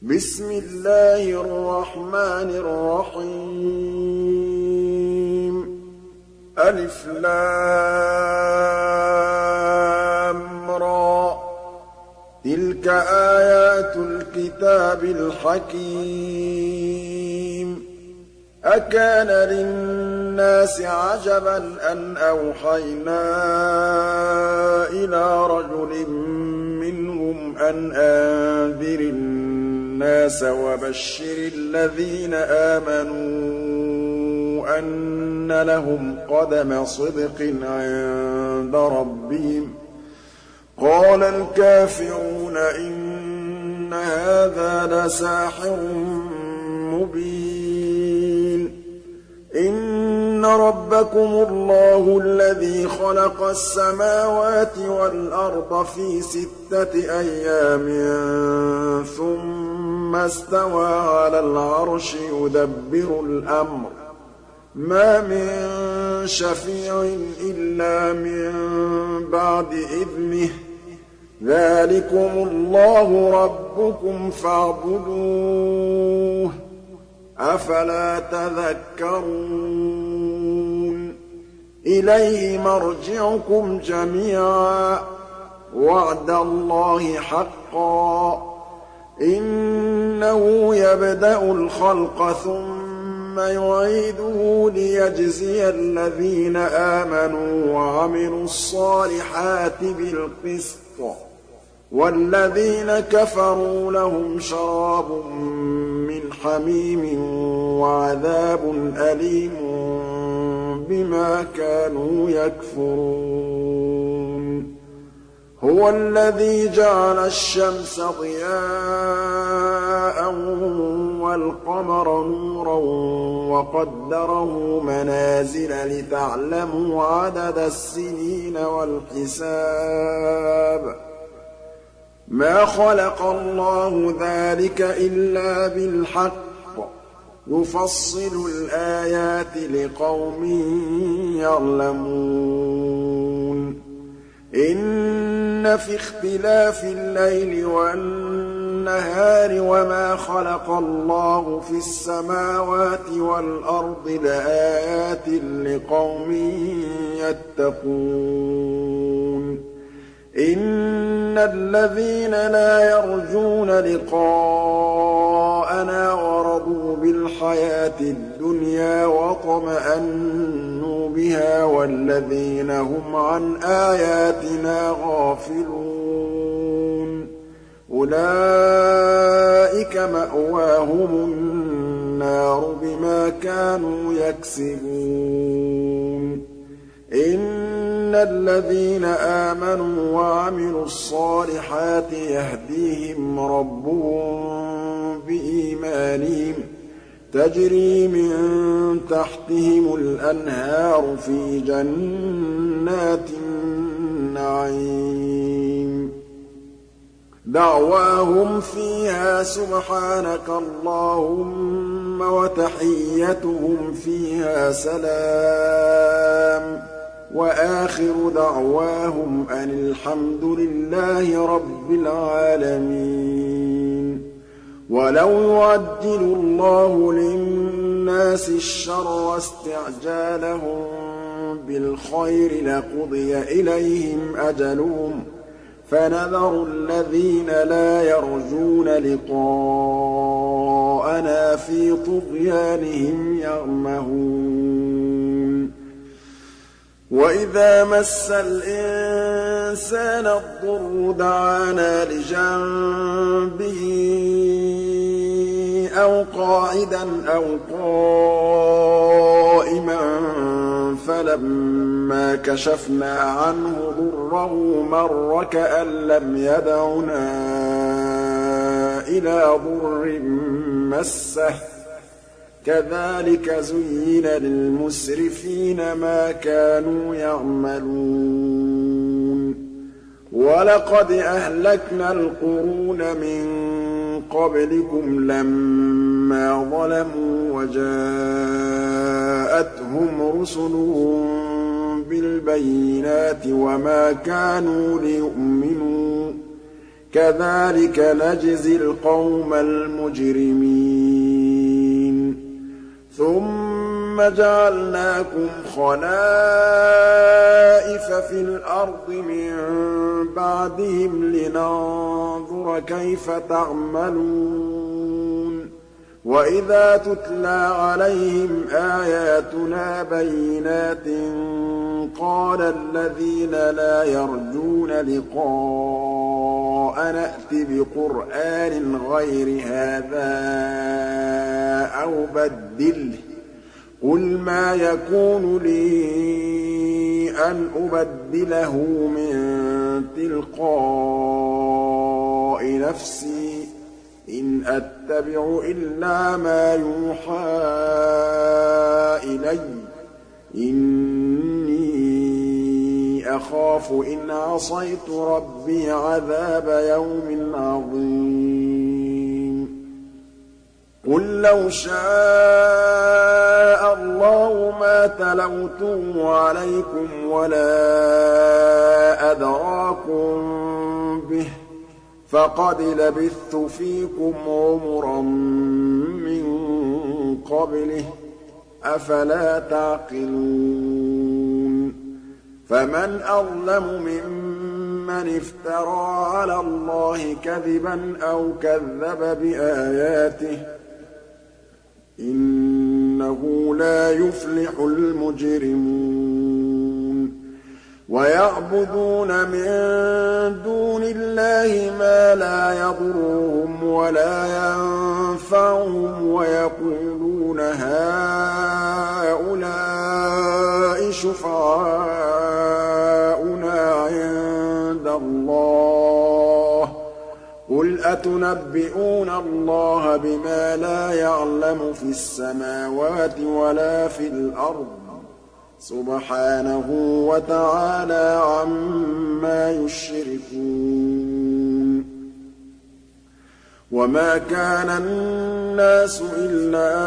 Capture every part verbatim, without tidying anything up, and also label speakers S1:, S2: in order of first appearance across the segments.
S1: بسم الله الرحمن الرحيم ألف لام را تلك آيات الكتاب الحكيم أكان للناس عجبا أن أوحينا إلى رجل منهم أن أنذر الناس وبشر الذين آمنوا أن لهم قدم صدق عند ربهم قال الكافرون إن هذا لساحر مبين إن ربكم الله الذي خلق السماوات والأرض في ستة أيام ثم استوى على العرش يدبر الأمر ما من شفيع إلا من بعد إذنه ذلكم الله ربكم فاعبدوه أفلا تذكرون إليه مرجعكم جميعا وعد الله حقا إنه يبدأ الخلق ثم يعيده ليجزي الذين آمنوا وعملوا الصالحات بالقسط والذين كفروا لهم شراب من حميم وعذاب أليم بما كانوا يكفرون هو الذي جعل الشمس ضياء والقمر نورا وقدره منازل لتعلموا عدد السنين والحساب ما خلق الله ذلك إلا بالحق يفصل الآيات لقوم يعلمون إن في اختلاف الليل والنهار وما خلق الله في السماوات والأرض لآيات لقوم يتقون إن الذين لا يرجون لقاءنا ورضوا بالحياة الدنيا واطمأنوا بها والذين هم عن آياتنا غافلون أولئك مأواهم النار بما كانوا يكسبون إن الذين آمنوا وعملوا الصالحات يهديهم ربهم بإيمانهم تجري من تحتهم الأنهار في جنات النعيم دعواهم فيها سبحانك اللهم وتحيتهم فيها سلام وآخر دعواهم أن الحمد لله رب العالمين ولو يعجل الله للناس الشر استعجالهم بالخير لقضي إليهم أجلهم فنذر الذين لا يرجون لقاءنا في طغيانهم يعمهون وإذا مس الإنسان الضر دعانا لجنبه أو قاعدا أو قائما فلما كشفنا عنه ضره مر كأن لم يدعنا إلى ضر مسه كذلك زين للمسرفين ما كانوا يعملون ولقد أهلكنا القرون من قبلكم لما ظلموا وجاءتهم رسلهم بالبينات وما كانوا ليؤمنوا كَذَٰلِكَ نَجْزِي الْقَوْمَ الْمُجْرِمِينَ ثُمَّ جَعَلْنَاكُمْ خَلَائِفَ فِي الْأَرْضِ مِن بَعْدِهِمْ لِنَنظُرَ كَيْفَ تَعْمَلُونَ وَإِذَا تُتْلَىٰ عَلَيْهِمْ آيَاتُنَا بَيِّنَاتٍ قَالَ الَّذِينَ لَا يَرْجُونَ لِقَاءَنَا ائْتِ بِقُرْآنٍ غَيْرِ هَٰذَا أَوْ بَدِّلْهُ ۚ قُلْ مَا يَكُونُ لِي أَنْ أُبَدِّلَهُ مِن تِلْقَاءِ نَفْسِي ۖ إِنْ أَتَّبِعُ إِلَّا مَا يُوحَىٰ إِلَيَّ ۖ إِنِّي أَخَافُ إِنْ عَصَيْتُ رَبِّي عَذَابَ يَوْمٍ عَظِيمٍ قُل لَّوْ شَاءَ اللَّهُ مَا تَلَوْتُهُ عَلَيْكُمْ وَلَا أَدْرَاكُم بِهِ ۖ فَقَدْ لَبِثْتُ فِيكُمْ عُمُرًا مِّن قَبْلِهِ ۚ أَفَلَا تَعْقِلُونَ فَمَنْ أَظْلَمُ مِمَّنِ افْتَرَىٰ عَلَى اللَّهِ كَذِبًا أَوْ كَذَّبَ بِآيَاتِهِ ۚ إِنَّهُ لَا يُفْلِحُ الْمُجْرِمُونَ وَيَعْبُدُونَ مِن دُونِ اللَّهِ مَا لَا يَضُرُّهُمْ وَلَا يَنفَعُهُمْ وَيَقُولُونَ هَٰؤُلَاءِ شُفَعَاؤُنَا عِندَ اللَّهِ ۚ قُلْ أَتُنَبِّئُونَ اللَّهَ بِمَا لَا يَعْلَمُ فِي السَّمَاوَاتِ وَلَا فِي الْأَرْضِ ۚ سُبْحَانَهُ وَتَعَالَىٰ عَمَّا يُشْرِكُونَ وَمَا كَانَ النَّاسُ إِلَّا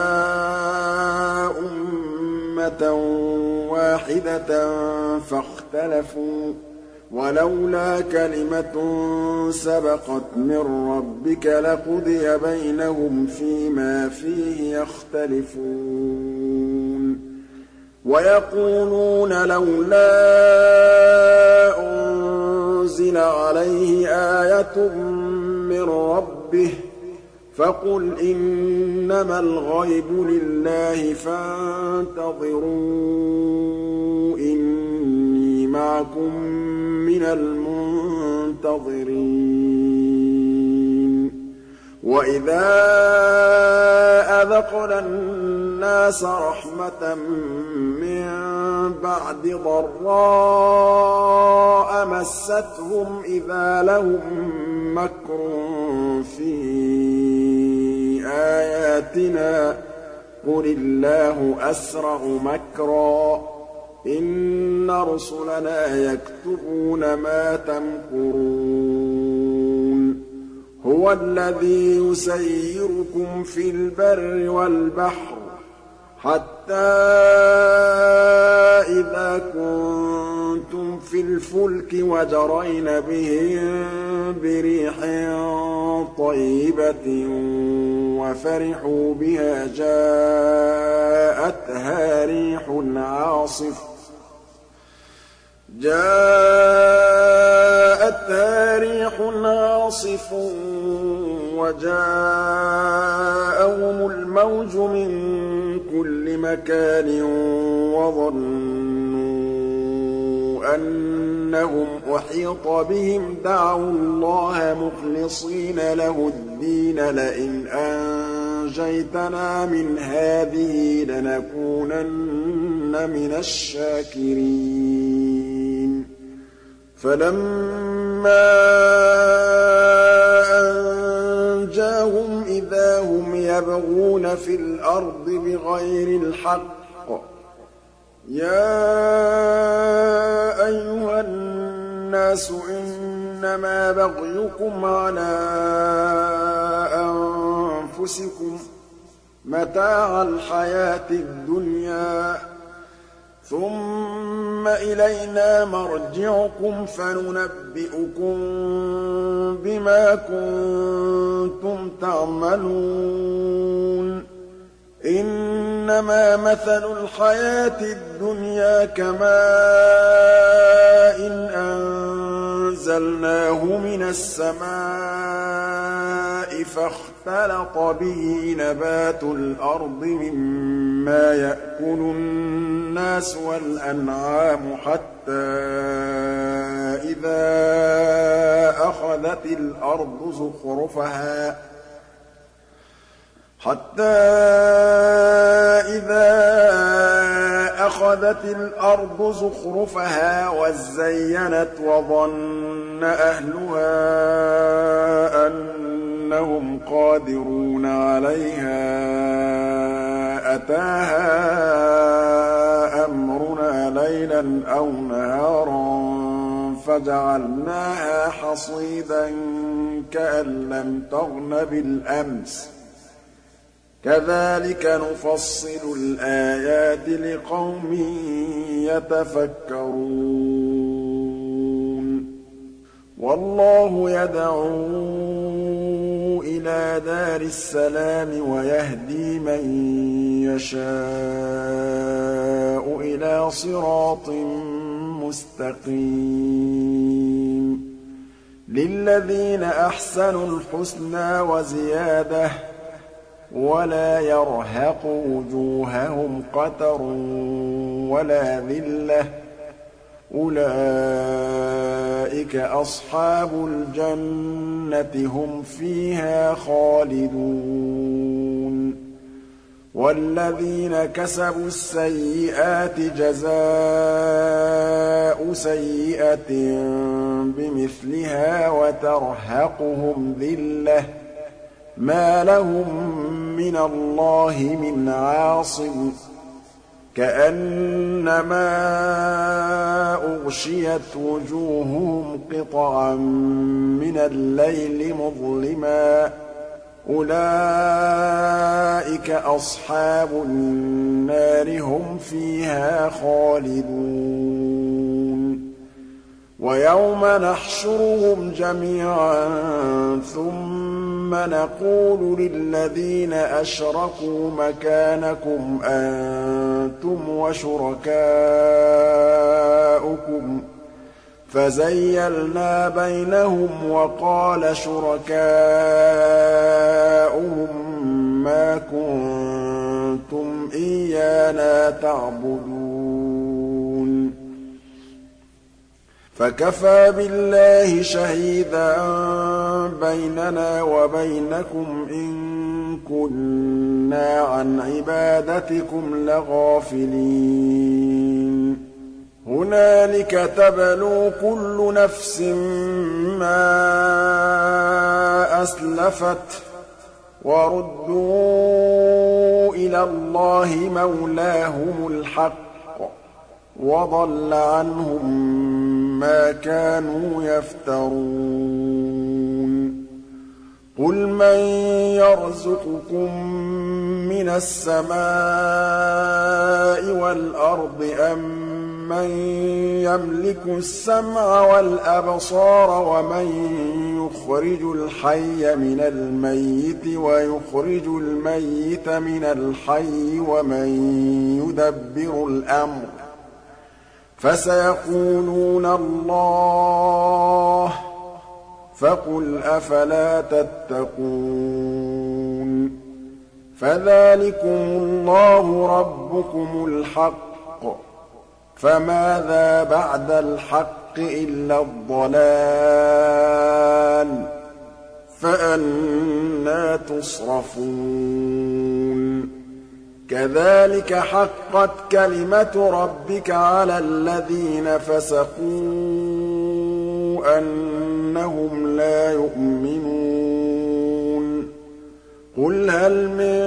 S1: أُمَّةً وَاحِدَةً فَاخْتَلَفُوا ۚ وَلَوْلَا كَلِمَةٌ سَبَقَتْ مِن رَّبِّكَ لَقُضِيَ بَيْنَهُمْ فِيمَا فِيهِ يَخْتَلِفُونَ وَيَقُولُونَ لَوْلَا أُنزِلَ عَلَيْهِ آيَةٌ مِّن رَّبِّهِ ۖ فَقُلْ إِنَّمَا الْغَيْبُ لِلَّهِ فَانتَظِرُوا إِنِّي مَعَكُم مِّنَ الْمُنتَظِرِينَ وَإِذَا أَذَقْنَا النَّاسَ رَحْمَةً مِّن بَعْدِ ضَرَّاءَ مَسَّتْهُمْ إِذَا لَهُم مَّكْرٌ فِي آيَاتِنَا ۚ قُلِ اللَّهُ أَسْرَعُ مَكْرًا ۚ إِنَّ رُسُلَنَا يَكْتُبُونَ مَا تَمْكُرُونَ هُوَ الَّذِي يُسَيِّرُكُمْ فِي الْبَرِّ وَالْبَحْرِ حَتَّىٰ إِذَا كُنتُمْ فِي الْفُلْكِ وَجَرَيْنَ بِهِم بِرِيحٍ طَيِّبَةٍ وَفَرِحُوا بِهَا جَاءَتْهَا رِيحٌ عَاصِفٌ جاءتها ريح عاصف وجاءهم الموج من كل مكان وظنوا أنهم أحيط بهم دعوا الله مخلصين له الدين لئن أنجيتنا من هذه لنكونن من الشاكرين فَلَمَّا أَنجَاهُمْ إِذَا هُمْ يَبْغُونَ فِي الْأَرْضِ بِغَيْرِ الْحَقِّ ۗ يَا أَيُّهَا النَّاسُ إِنَّمَا بَغْيُكُمْ عَلَىٰ أَنفُسِكُمْ ۖ مَتَاعَ الْحَيَاةِ الدُّنْيَا ۖ ثُمَّ إِلَيْنَا مَرْجِعُكُمْ فَنُنَبِّئُكُم بِمَا كُنتُمْ تَعْمَلُونَ إِنَّمَا مَثَلُ الْحَيَاةِ الدُّنْيَا كَمَاءٍ أَنزَلْنَاهُ مِنَ السَّمَاءِ فَاخْتَلَطَ بِهِ نَبَاتُ الْأَرْضِ مِمَّا يَأْكُلُ النَّاسُ وَالْأَنْعَامُ حَتَّىٰ إِذَا أَخَذَتِ الْأَرْضُ زُخْرُفَهَا حَتَّىٰ إِذَا أَخَذَتِ الْأَرْضُ زُخْرُفَهَا وَازَّيَّنَتْ وَظَنَّ أَهْلُهَا أَنَّهُمْ قَادِرُونَ عَلَيْهَا أَتَاهَا أَمْرُنَا لَيْلًا أَوْ نَهَارًا فَجَعَلْنَاهَا حَصِيدًا كَأَن لَّمْ تَغْنَ بِالْأَمْسِ كَذَٰلِكَ نُفَصِّلُ الْآيَاتِ لِقَوْمٍ يَتَفَكَّرُونَ وَاللَّهُ يَدْعُو إِلَىٰ دَارِ السَّلَامِ وَيَهْدِي مَن يَشَاءُ إِلَىٰ صِرَاطٍ مُّسْتَقِيمٍ لِّلَّذِينَ أَحْسَنُوا الْحُسْنَىٰ وَزِيَادَةٌ وَلَا يَرْهَقُ وُجُوهَهُمْ قَتَرٌ وَلَا ذِلَّةٌ ۚ أُولَٰئِكَ أَصْحَابُ الْجَنَّةِ هُمْ فِيهَا خَالِدُونَ وَالَّذِينَ كَسَبُوا السَّيِّئَاتِ جَزَاءُ سَيِّئَةٍ بِمِثْلِهَا وَتَرْهَقُهُمْ ذِلَّةٌ مَّا لَهُم مِّنَ اللَّهِ مِنْ عَاصِمٍ كَأَنَّمَا أُغْشِيَتْ وُجُوهُهُمْ قِطَعًا مِّنَ اللَّيْلِ مُظْلِمًا ۚ أُولَٰئِكَ أَصْحَابُ النَّارِ هُمْ فِيهَا خَالِدُونَ وَيَوْمَ نَحْشُرُهُمْ جَمِيعًا ثُمَّ نَقُولُ لِلَّذِينَ أَشْرَكُوا مَكَانَكُمْ أَنتُمْ وَشُرَكَاؤُكُمْ فَزَيَّلْنَا بَيْنَهُمْ وَقَالَ شُرَكَاؤُهُم مَّا كُنتُمْ إِيَّانَا تَعْبُدُونَ فَكَفَىٰ بِاللَّهِ شَهِيدًا بَيْنَنَا وَبَيْنَكُمْ إِن كُنَّا عَنْ عِبَادَتِكُمْ لَغَافِلِينَ هُنَالِكَ تَبْلُو كُلُّ نَفْسٍ مَّا أَسْلَفَتْ وَرُدُّوا إِلَى اللَّهِ مَوْلَاهُمُ الْحَقِّ وَضَلَّ عَنْهُم مَّا كَانُوا يَفْتَرُونَ قُلْ مَن يَرْزُقُكُم مِّنَ السَّمَاءِ وَالْأَرْضِ أَمَّن يَمْلِكُ السَّمْعَ وَالْأَبْصَارَ وَمَن يُخْرِجُ الْحَيَّ مِنَ الْمَيِّتِ وَيُخْرِجُ الْمَيِّتَ مِنَ الْحَيِّ وَمَن يُدَبِّرُ الْأَمْرَ ۚ فَسَيَقُولُونَ اللَّهُ ۚ فَقُلْ أَفَلَا تَتَّقُونَ فَذَٰلِكُمُ اللَّهُ رَبُّكُمُ الْحَقُّ ۖ فَمَاذَا بَعْدَ الْحَقِّ إِلَّا الضَّلَالُ ۖ فَأَنَّىٰ تُصْرَفُونَ كَذَٰلِكَ حَقَّتْ كَلِمَةُ رَبِّكَ عَلَى الَّذِينَ فَسَقُوا أَنَّهُمْ لَا يُؤْمِنُونَ قُلْ هَلْ مِن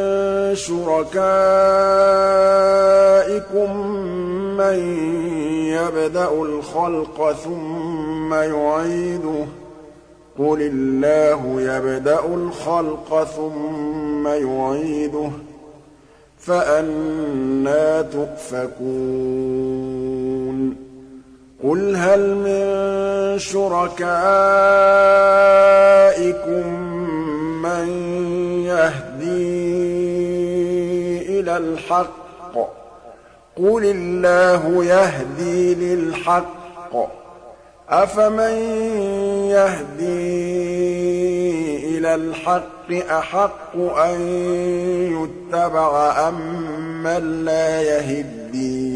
S1: شُرَكَائِكُم مَّن يَبْدَأُ الْخَلْقَ ثُمَّ يُعِيدُهُ ۚ قُلِ اللَّهُ يَبْدَأُ الْخَلْقَ ثُمَّ يُعِيدُهُ ۖ فأنى تؤفكون قل هل من شركائكم من يهدي إلى الحق قل الله يهدي للحق أفمن يهدي إلى الحق أحق أن يتبع أم من لا يهدي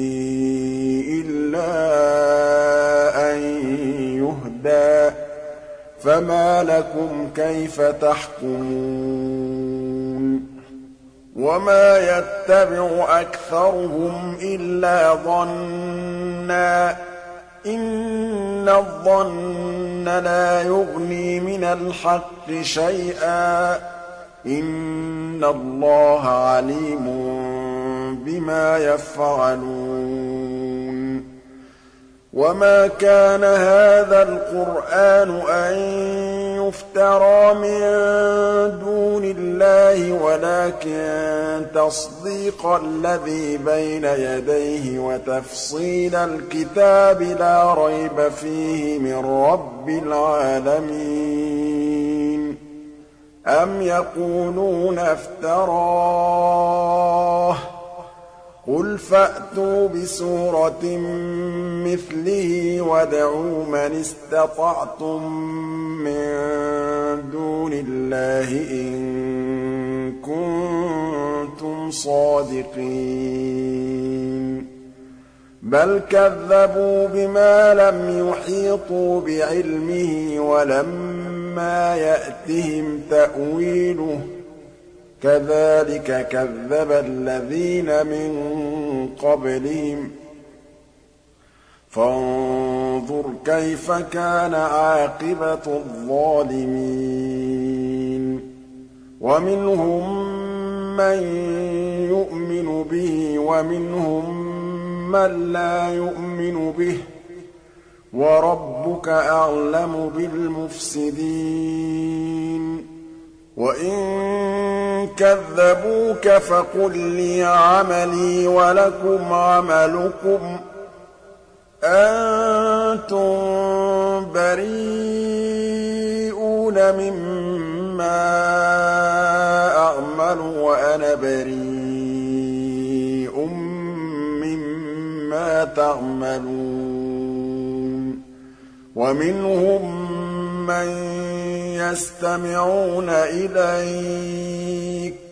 S1: إلا أن يهدى فما لكم كيف تحكمون وما يتبع أكثرهم إلا ظنًّا إن الظن لا يغني من الحق شيئا إن الله عليم بما يفعلون وما كان هذا القرآن أن يفترى من دون الله ولكن تصديق الذي بين يديه وتفصيل الكتاب لا ريب فيه من رب العالمين أم يقولون افتراه قل فأتوا بسورة مثله وادعوا من استطعتم من دون الله إن كنتم صادقين بل كذبوا بما لم يحيطوا بعلمه ولما يأتهم تأويله كذلك كذب الذين من قبلهم فانظر كيف كان عاقبة الظالمين ومنهم من يؤمن به ومنهم من لا يؤمن به وربك أعلم بالمفسدين وإن كذبوك فقل لي عملي ولكم عملكم أنتم بريئون مما أعمل وأنا بريء مما تعملون ومنهم من يستمعون إليك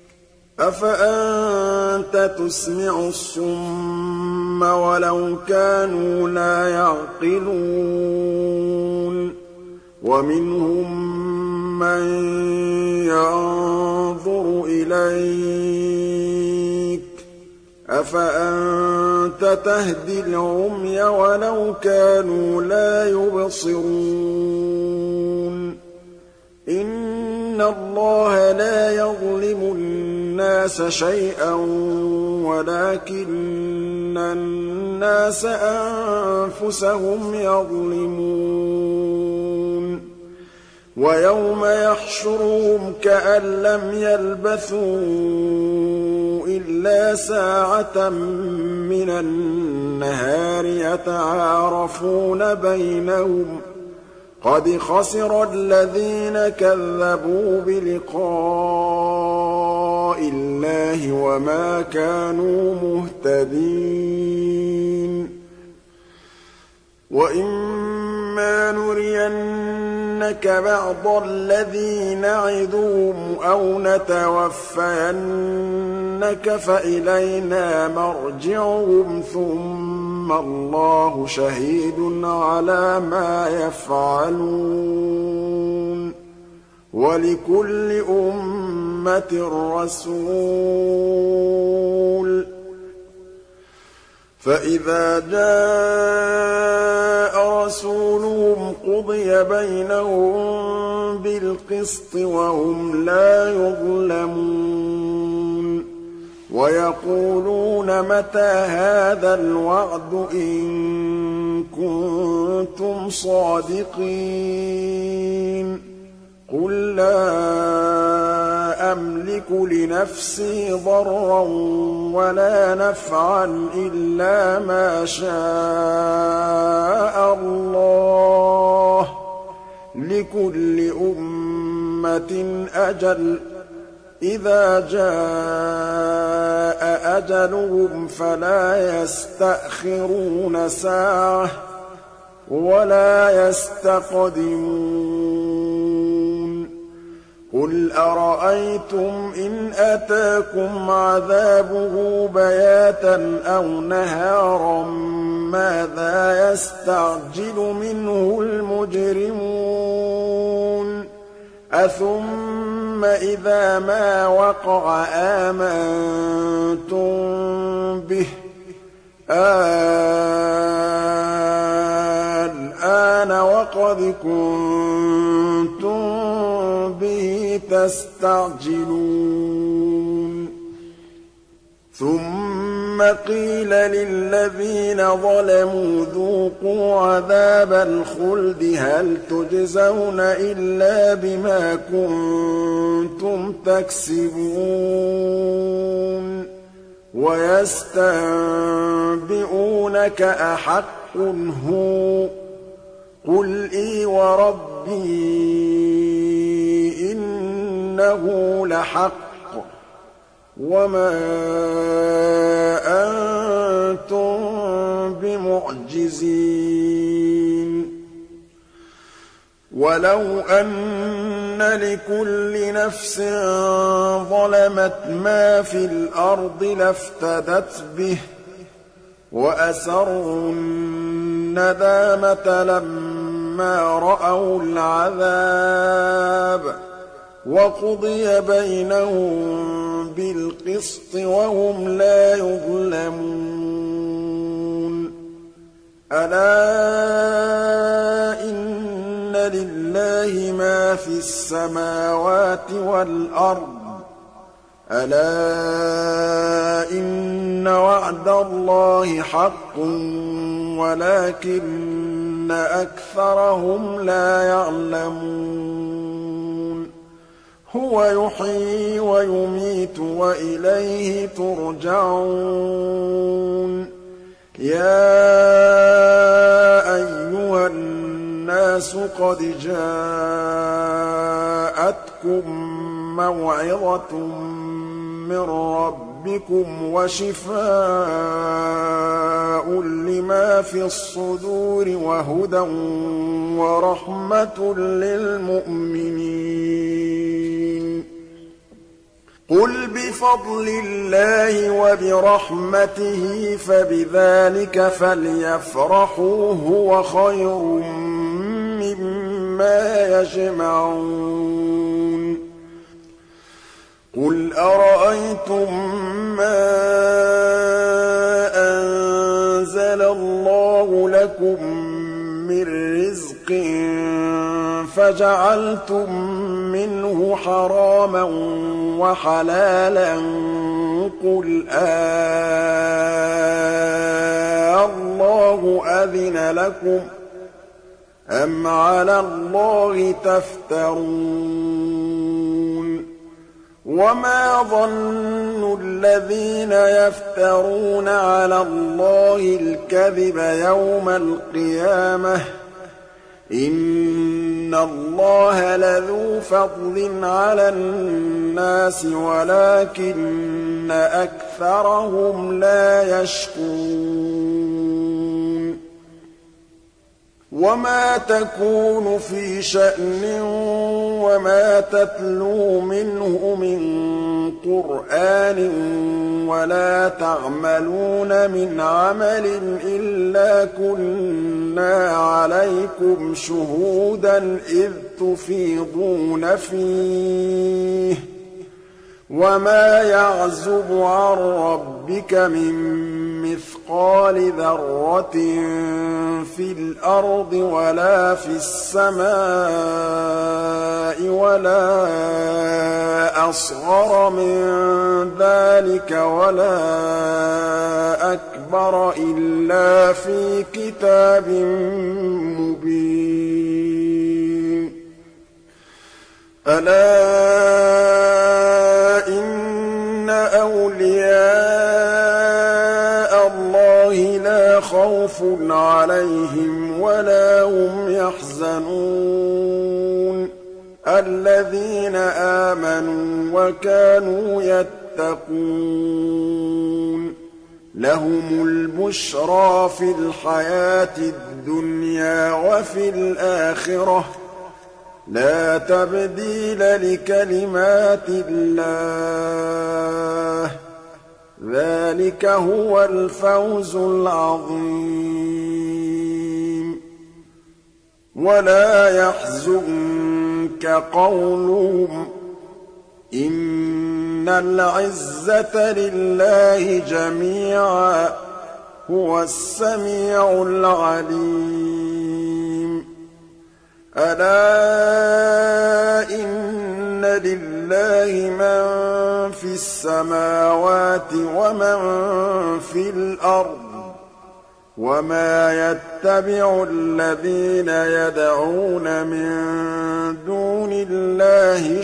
S1: أفأنت تسمع الصم ولو كانوا لا يعقلون ومنهم من ينظر إليك أفأنت تهدي العمي ولو كانوا لا يبصرون إن الله لا يظلم الناس شيئا ولكن الناس أنفسهم يظلمون ويوم يحشرهم كأن لم يلبثوا إلا ساعة من النهار يتعارفون بينهم قد خسر الذين كذبوا بلقاء الله وما كانوا مهتدين وإما نرينك بعض الذي نعدهم أو نتوفينك فإلينا مرجعهم ثم الله شهيد على ما يفعلون ولكل أمة رسول فإذا جاء رسولهم قضي بينهم بالقسط وهم لا يظلمون ويقولون متى هذا الوعد إن كنتم صادقين قل لا أملك لنفسي ضرا ولا نفعا إلا ما شاء الله لكل أمة أجل إذا جاء أجلهم فلا يستأخرون ساعة ولا يستقدمون قل أرأيتم إن أتاكم عذابه بياتا أو نهارا ماذا يستعجل منه المجرمون أثم إذا ما وقع آمنتم به الآن وقد كنتم به تستعجلون ثم قيل للذين ظلموا ذوقوا عذاب الخلد هل تجزون إلا بما كنتم تكسبون ويستنبئونك أحق هو قل إي وربي إنه لحق وما أنتم بمعجزين ولو أن لكل نفس ظلمت ما في الأرض لافتدت به وأسروا الندامة لما رأوا العذاب وقضي بينهم بالقسط وهم لا يظلمون ألا إن لله ما في السماوات والأرض ألا إن وعد الله حق ولكن أكثرهم لا يعلمون هو يحيي ويميت وإليه ترجعون يا أيها الناس قد جاءتكم موعظة من ربكم وشفاء لما في الصدور وهدى ورحمة للمؤمنين قل بفضل الله وبرحمته فبذلك فليفرحوا هو خير مما يجمعون قل أرأيتم ما أنزل الله لكم من رزق فجعلتم منه حراما وحلالا قل آه الله أذن لكم أم على الله تفترون وما ظن الذين يفترون على الله الكذب يوم القيامة إن الله لذو فضل على الناس ولكن أكثرهم لا يشكرون وما تكون في شأن وما تتلو منه من قرآن ولا تعملون من عمل إلا كنا عليكم شهودا إذ تفيضون فيه وما يعزب عن ربك من مثقال ذرة في الأرض ولا في السماء ولا أصغر من ذلك ولا أكبر إلا في كتاب مبين ألا خوف عليهم ولا هم يحزنون الذين آمنوا وكانوا يتقون لهم البشرى في الحياة الدنيا وفي الآخرة لا تبديل لكلمات الله ذلك هو الفوز العظيم ولا يحزنك قولهم إن العزة لله جميعا هو السميع العليم ألا إن لله من في السماوات ومن في الأرض وما يتبع الذين يدعون من دون الله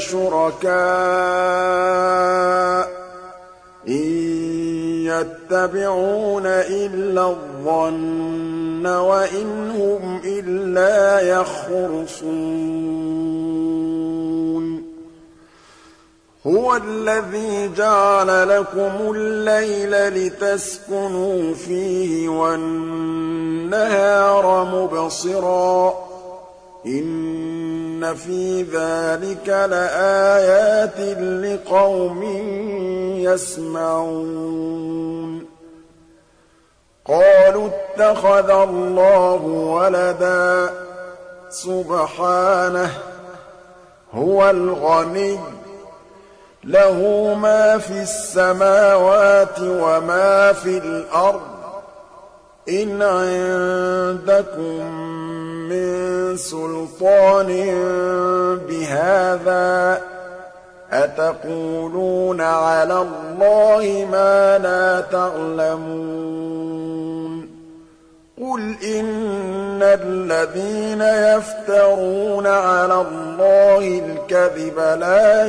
S1: شركاء إن يتبعون إلا الظن وإن هم إلا يخرصون هو الذي جعل لكم الليل لتسكنوا فيه والنهار مبصرا إن في ذلك لآيات لقوم يسمعون قالوا اتخذ الله ولدا سبحانه هو الغني له ما في السماوات وما في الأرض إن عندكم من سلطان بهذا أتقولون على الله ما لا تعلمون قل إن الذين يفترون على الله الكذب لا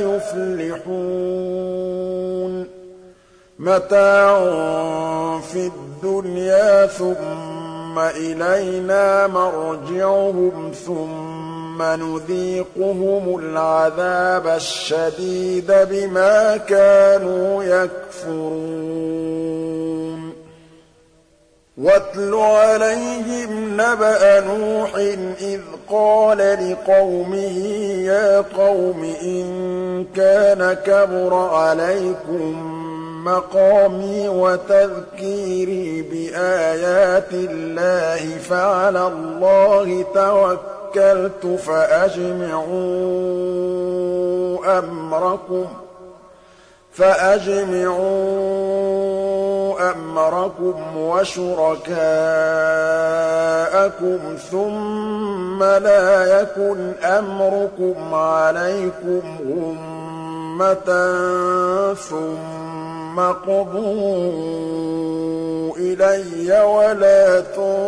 S1: يفلحون متاع في الدنيا ثم إلينا مرجعهم ثم نذيقهم العذاب الشديد بما كانوا يكفرون واتل عليهم نبأ نوح إذ قال لقومه يا قوم إن كان كبر عليكم مقامي وتذكيري بآيات الله فعلى الله توكلت فأجمعوا أمركم فأجمعوا أمركم وشركاءكم ثم لا يكن أمركم عليكم غمة ثم قضوا إلي ولا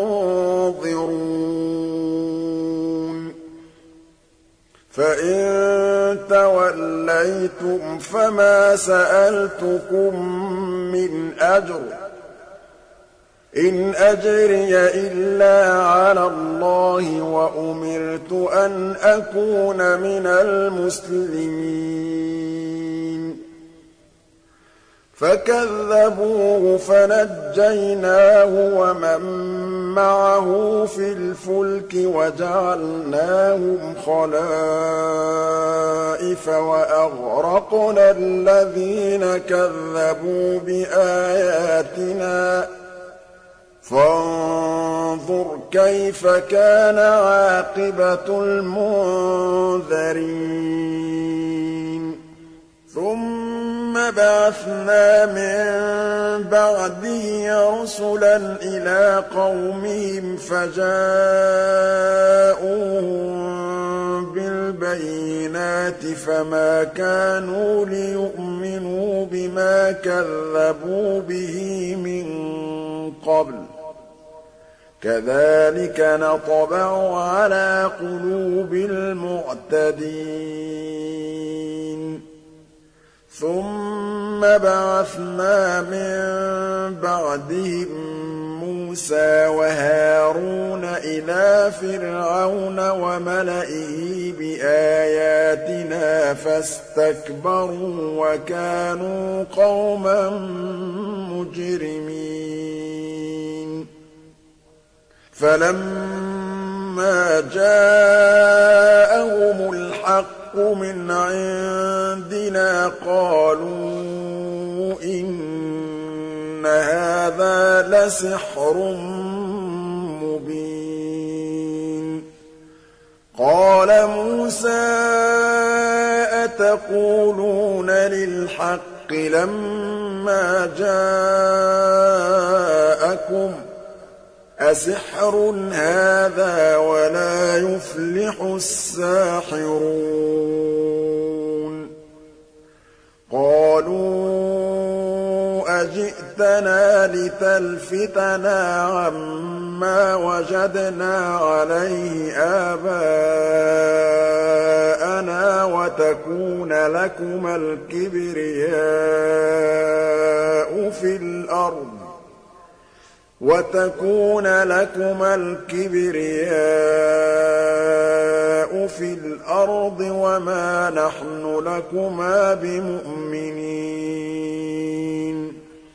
S1: تنظرون فإن توليتم فما سألتكم من أجر إن أجري إلا على الله وأمرت أن أكون من المسلمين فكذبوه فنجيناه ومن معه في الفلك وجعلناهم خلائف وأغرقنا الذين كذبوا بآياتنا فانظر كيف كان عاقبة المنذرين ثم بعثنا من بعده رسلا إلى قومهم فجاءوهم بالبينات فما كانوا ليؤمنوا بما كذبوا به من قبل كذلك نطبع على قلوب المعتدين ثم بعثنا من بعدهم موسى وهارون إلى فرعون وملئه بآياتنا فاستكبروا وكانوا قوما مجرمين فلما جاءهم الحق من عندنا قالوا إن هذا لسحر مبين قال موسى أتقولون للحق لما جاءكم أسحر هذا ولا يفلح الساحرون قالوا أجئتنا لتلفتنا عما وجدنا عليه آباءنا وتكون لكما الكبرياء في الأرض وتكون لكما الكبرياء في الأرض وما نحن لكما بمؤمنين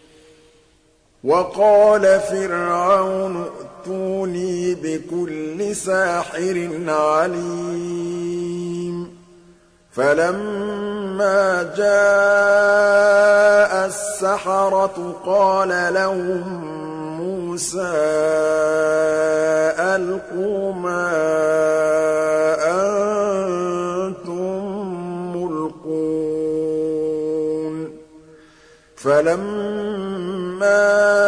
S1: وقال فرعون ائتوني بكل ساحر عليم فلما جاء السحرة قال لهم موسى ألقوا ما أنتم ملقون فلما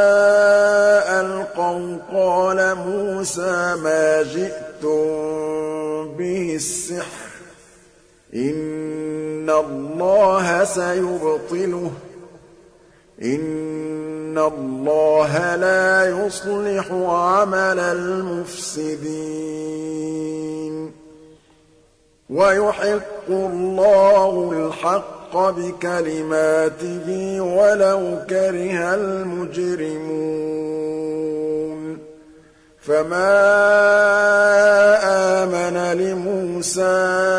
S1: ألقوا قال موسى ما جئتم به السحر إن الله سيبطله إن الله لا يصلح عمل المفسدين ويحق الله الحق بكلماته ولو كره المجرمون فما آمن لموسى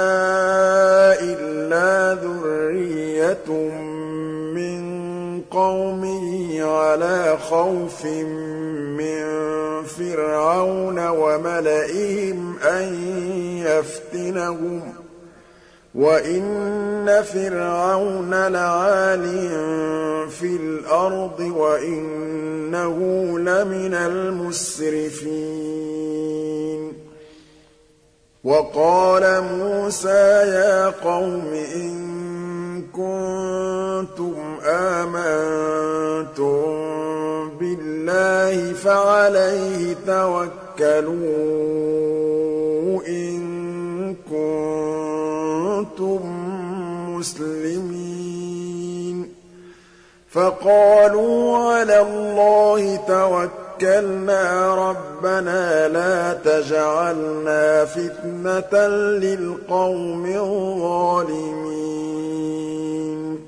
S1: إلا ذرية من قومه على خوف من فرعون وملئهم أن يفتنهم وإن فرعون لعال في الأرض وإنه لمن المسرفين وقال موسى يا قوم إن كنتم آمنتم بالله فعليه توكلوا إن كنتم مسلمين فقالوا على الله توكلنا ربنا لا تجعلنا فتنة للقوم الظالمين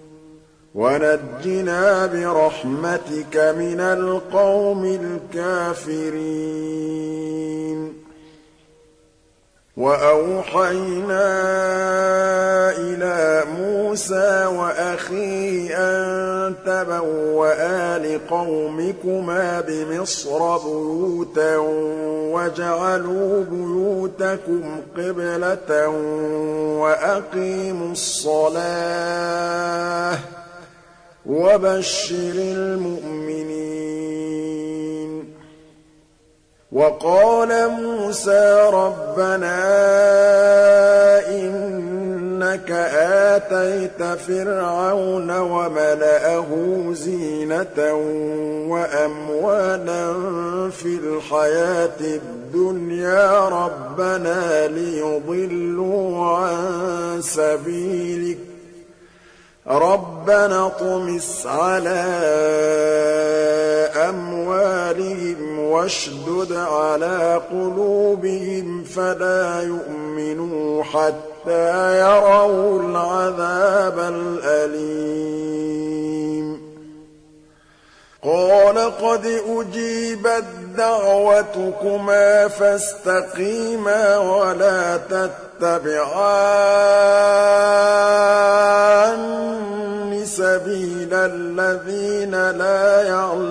S1: ونجنا برحمتك من القوم الكافرين وأوحينا إلى موسى وأخيه أن تبوآ لقومكما بمصر بيوتا واجعلوا بيوتكم قبلة وأقيموا الصلاة وبشر المؤمنين وقال موسى ربنا إنك آتيت فرعون وملأه زينة وأموالا في الحياة الدنيا ربنا ليضلوا عن سبيلك ربنا اطمس على أموالهم واشدد على قلوبهم فلا يؤمنوا حتى يروا العذاب الأليم قال ولقد أجيبت دعوتكما فاستقيما ولا تتبعان سبيل الذين لا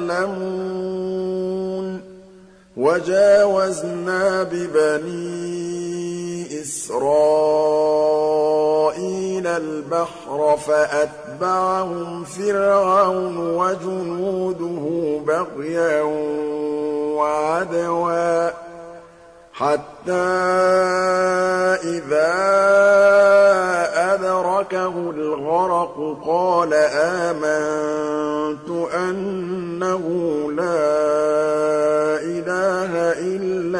S1: يعلمون وجاوزنا ببني إسرائيل البحر فأتبعهم فرعون وجنوده بغيا وعدوا حتى إذا أدركه الغرق قال آمنت أنه لا إله إلا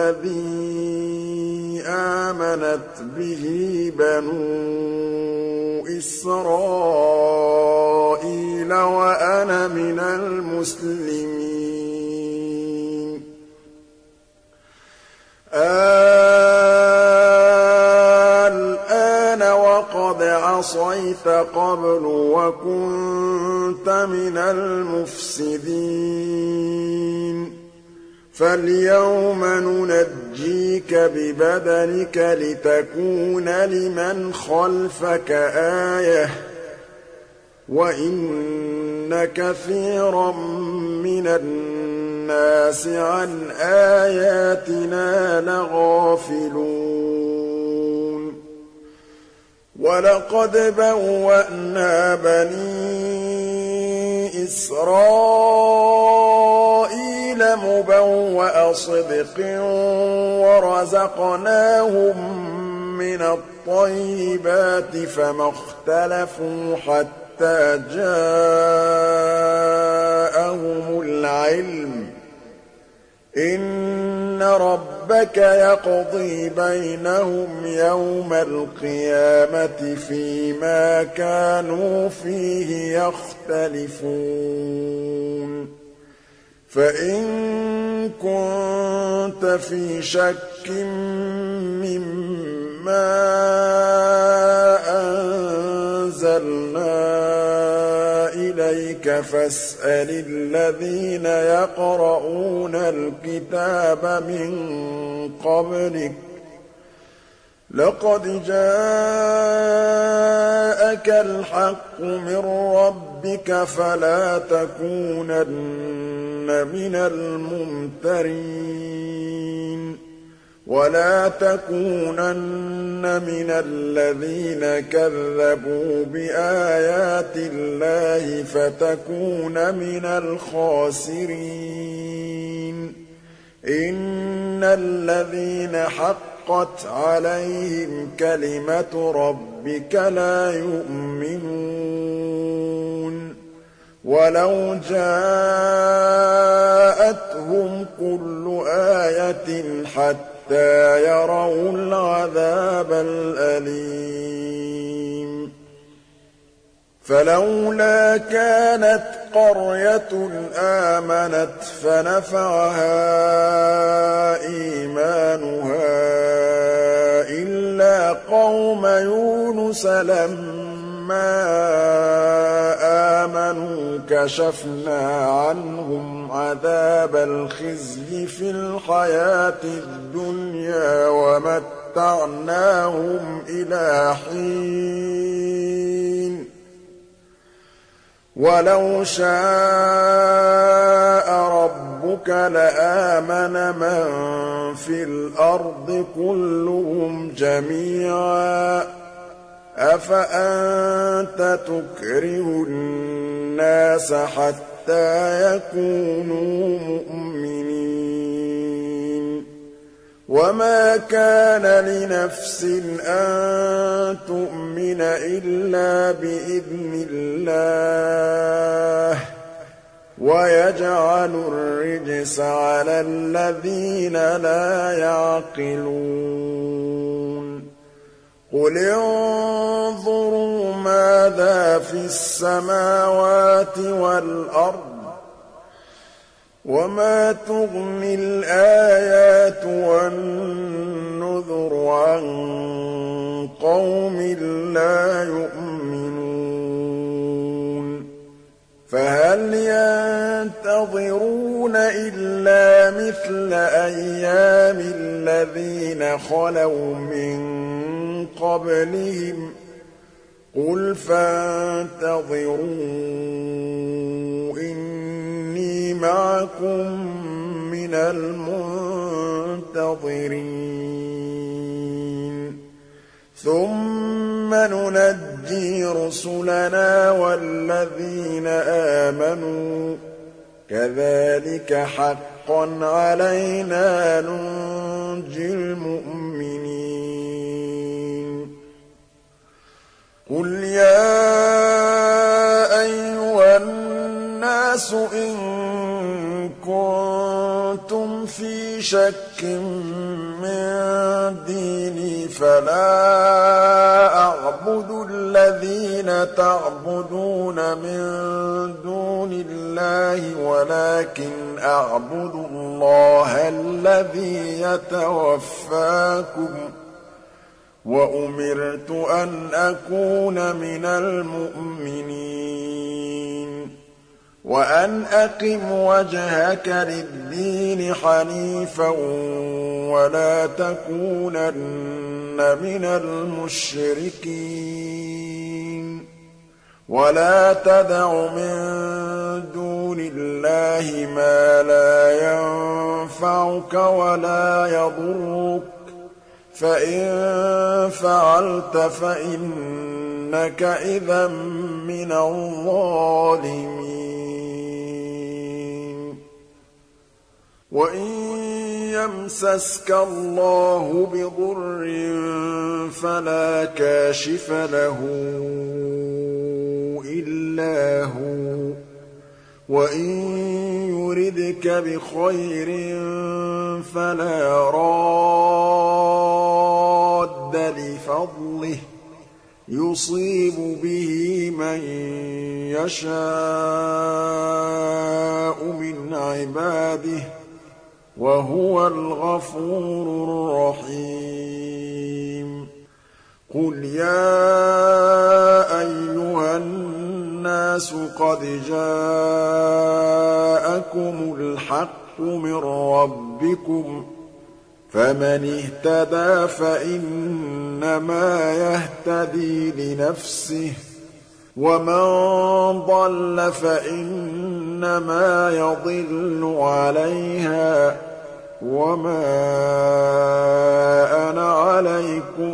S1: الذي آمنت به بنو إسرائيل وأنا من المسلمين الآن وقد عصيت قبل وكنت من المفسدين فاليوم ننجيك ببدنك لتكون لمن خلفك آية وإن كثيرا من الناس عن آياتنا لغافلون ولقد بوأنا بني إسرائيل مبوأ صدق ورزقناهم من الطيبات فما اختلفوا حتى جاءهم العلم إن ربك يقضي بينهم يوم القيامة فيما كانوا فيه يختلفون فإن كنت في شك مما أنزلنا إليك فاسأل الذين يقرؤون الكتاب من قبلك لقد جاءك الحق من ربك فلا تكونن من الممترين ولا تكونن من الذين كذبوا بآيات الله فتكون من الخاسرين إن الذين حقت عليهم كلمة ربك لا يؤمنون ولو جاءتهم كل آية حتى يروا العذاب الأليم فلولا كانت قرية آمنت فنفعها إيمانها إلا قوم يونس لما آمنوا كشفنا عنهم عذاب الخزي في الحياة الدنيا ومتعناهم إلى حين ولو شاء ربك لآمن من في الأرض كلهم جميعا أفأنت تكره الناس حتى يكونوا مؤمنين وما كان لنفس أن تؤمن إلا بإذن الله ويجعل الرجس على الذين لا يعقلون قل انظروا ماذا في السماوات والأرض وما تغني الآيات والنذر عن قوم لا يؤمنون فهل ينظرون ينتظرون إلا مثل أيام الذين خلوا من قبلهم قل فانتظروا إني معكم من المنتظرين ثم ننجي رسلنا والذين آمنوا كذلك حقا علينا ننجي المؤمنين قل يا أيها الناس إن كنتم في شك من ديني فلا أعبد الذين تعبدون من دون الله ولكن أعبد الله الذي يتوفاكم وأمرت أن أكون من المؤمنين وأن أقم وجهك للدين حنيفا ولا تكونن من المشركين ولا تدع من دون الله ما لا ينفعك ولا يضرك فإن فعلت فإنك إذا من الظالمين وإن يمسسك الله بضر فلا كاشف له إلا هو وإن يردك بخير فلا راد لفضله يصيب به من يشاء من عباده وهو الغفور الرحيم قل يا أيها الناس قد جاءكم الحق من ربكم فمن اهتدى فإنما يهتدي لنفسه ومن ضل فإنما يضل عليها وما أنا عليكم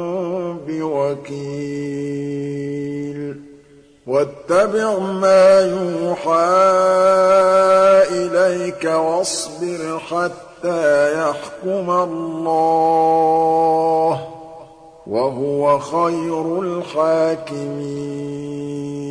S1: بوكيل واتبع ما يوحى إليك واصبر حتى يحكم الله وهو خير الحاكمين